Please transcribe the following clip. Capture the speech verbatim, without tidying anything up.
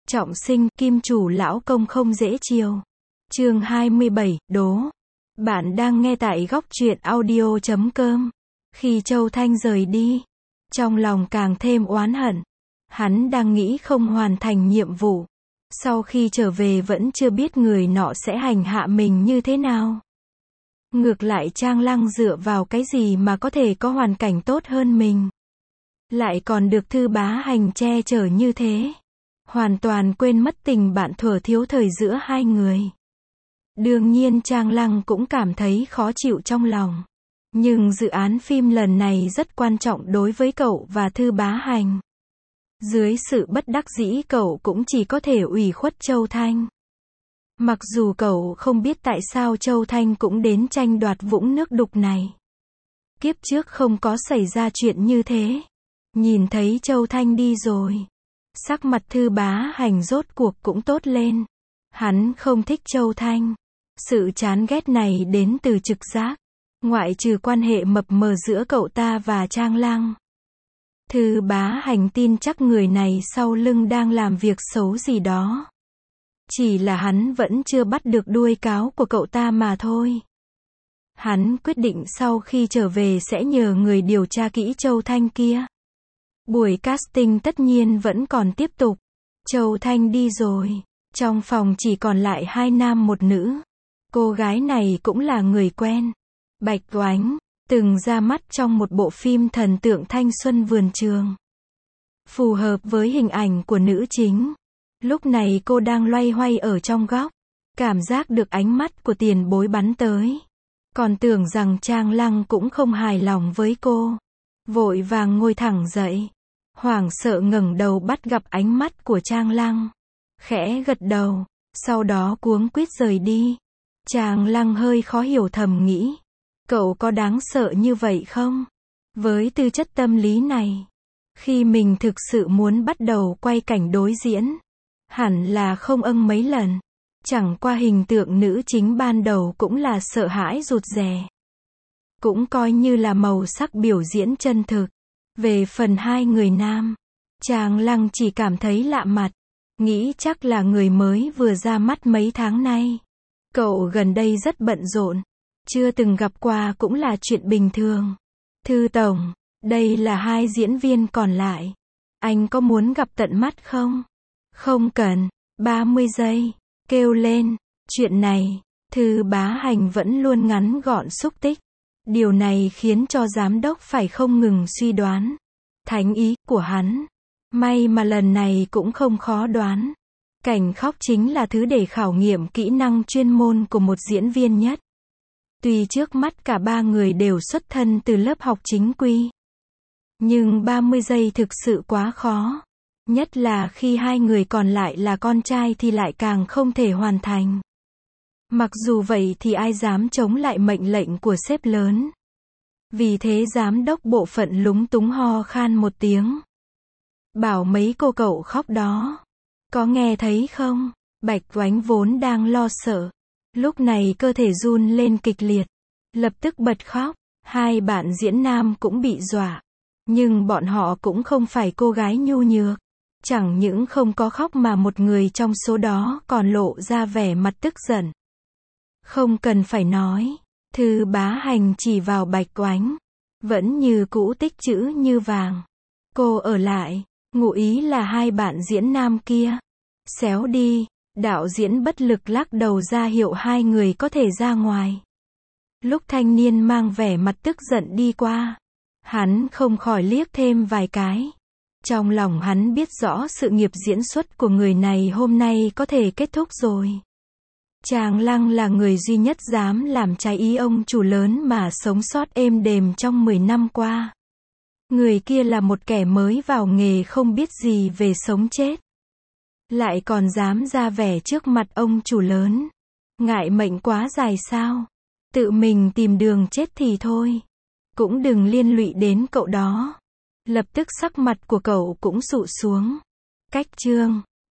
Trọng sinh, kim chủ lão công không dễ chiều. Chương hai mươi bảy, đố. Bạn đang nghe tại góc truyện audio chấm com. Khi Châu Thanh rời đi, trong lòng càng thêm oán hận. Hắn đang nghĩ không hoàn thành nhiệm vụ. Sau khi trở về vẫn chưa biết người nọ sẽ hành hạ mình như thế nào. Ngược lại Trang Lăng dựa vào cái gì mà có thể có hoàn cảnh tốt hơn mình. Lại còn được Thư Bá Hành che chở như thế. Hoàn toàn quên mất tình bạn thuở thiếu thời giữa hai người. Đương nhiên Trang Lăng cũng cảm thấy khó chịu trong lòng. Nhưng dự án phim lần này rất quan trọng đối với cậu và Thư Bá Hành. Dưới sự bất đắc dĩ cậu cũng chỉ có thể ủy khuất Châu Thanh. Mặc dù cậu không biết tại sao Châu Thanh cũng đến tranh đoạt vũng nước đục này. Kiếp trước không có xảy ra chuyện như thế. Nhìn thấy Châu Thanh đi rồi, sắc mặt Thư Bá Hành rốt cuộc cũng tốt lên. Hắn không thích Châu Thanh. Sự chán ghét này đến từ trực giác. Ngoại trừ quan hệ mập mờ giữa cậu ta và Trang Lăng. Thư Bá Hành tin chắc người này sau lưng đang làm việc xấu gì đó. Chỉ là hắn vẫn chưa bắt được đuôi cáo của cậu ta mà thôi. Hắn quyết định sau khi trở về sẽ nhờ người điều tra kỹ Châu Thanh kia. Buổi casting tất nhiên vẫn còn tiếp tục. Châu Thanh đi rồi. Trong phòng chỉ còn lại hai nam một nữ. Cô gái này cũng là người quen. Bạch Oánh, từng ra mắt trong một bộ phim thần tượng thanh xuân vườn trường. Phù hợp với hình ảnh của nữ chính. Lúc này cô đang loay hoay ở trong góc. Cảm giác được ánh mắt của tiền bối bắn tới. Còn tưởng rằng Trang Lăng cũng không hài lòng với cô. Vội vàng ngồi thẳng dậy. Hoảng sợ ngẩng đầu bắt gặp ánh mắt của Trang Lăng. Khẽ gật đầu. Sau đó cuống quýt rời đi. Trang Lăng hơi khó hiểu thầm nghĩ. Cậu có đáng sợ như vậy không? Với tư chất tâm lý này. Khi mình thực sự muốn bắt đầu quay cảnh đối diễn. Hẳn là không âng mấy lần. Chẳng qua hình tượng nữ chính ban đầu cũng là sợ hãi rụt rè. Cũng coi như là màu sắc biểu diễn chân thực. Về phần hai người nam, Trang Lăng chỉ cảm thấy lạ mặt. Nghĩ chắc là người mới vừa ra mắt mấy tháng nay. Cậu gần đây rất bận rộn. Chưa từng gặp qua cũng là chuyện bình thường. Thư tổng, đây là hai diễn viên còn lại. Anh có muốn gặp tận mắt không? Không cần. ba mươi giây. Kêu lên. Chuyện này, Thư Bá Hành vẫn luôn ngắn gọn xúc tích. Điều này khiến cho giám đốc phải không ngừng suy đoán. Thánh ý của hắn. May mà lần này cũng không khó đoán. Cảnh khóc chính là thứ để khảo nghiệm kỹ năng chuyên môn của một diễn viên nhất. Tuy trước mắt cả ba người đều xuất thân từ lớp học chính quy. Nhưng ba mươi giây thực sự quá khó. Nhất là khi hai người còn lại là con trai thì lại càng không thể hoàn thành. Mặc dù vậy thì ai dám chống lại mệnh lệnh của sếp lớn. Vì thế giám đốc bộ phận lúng túng ho khan một tiếng. Bảo mấy cô cậu khóc đó. Có nghe thấy không? Bạch Oánh vốn đang lo sợ. Lúc này cơ thể run lên kịch liệt. Lập tức bật khóc. Hai bạn diễn nam cũng bị dọa. Nhưng bọn họ cũng không phải cô gái nhu nhược. Chẳng những không có khóc mà một người trong số đó còn lộ ra vẻ mặt tức giận. Không cần phải nói. Thư Bá Hành chỉ vào Bạch Oánh. Vẫn như cũ tích chữ như vàng. Cô ở lại. Ngụ ý là hai bạn diễn nam kia. Xéo đi. Đạo diễn bất lực lắc đầu ra hiệu hai người có thể ra ngoài. Lúc thanh niên mang vẻ mặt tức giận đi qua. Hắn không khỏi liếc thêm vài cái. Trong lòng hắn biết rõ sự nghiệp diễn xuất của người này hôm nay có thể kết thúc rồi. Trang Lăng là người duy nhất dám làm trái ý ông chủ lớn mà sống sót êm đềm trong mười năm qua. Người kia là một kẻ mới vào nghề không biết gì về sống chết. Lại còn dám ra vẻ trước mặt ông chủ lớn. Ngại mệnh quá dài sao? Tự mình tìm đường chết thì thôi. Cũng đừng liên lụy đến cậu đó. Lập tức sắc mặt của cậu cũng sụ xuống. Cách chương.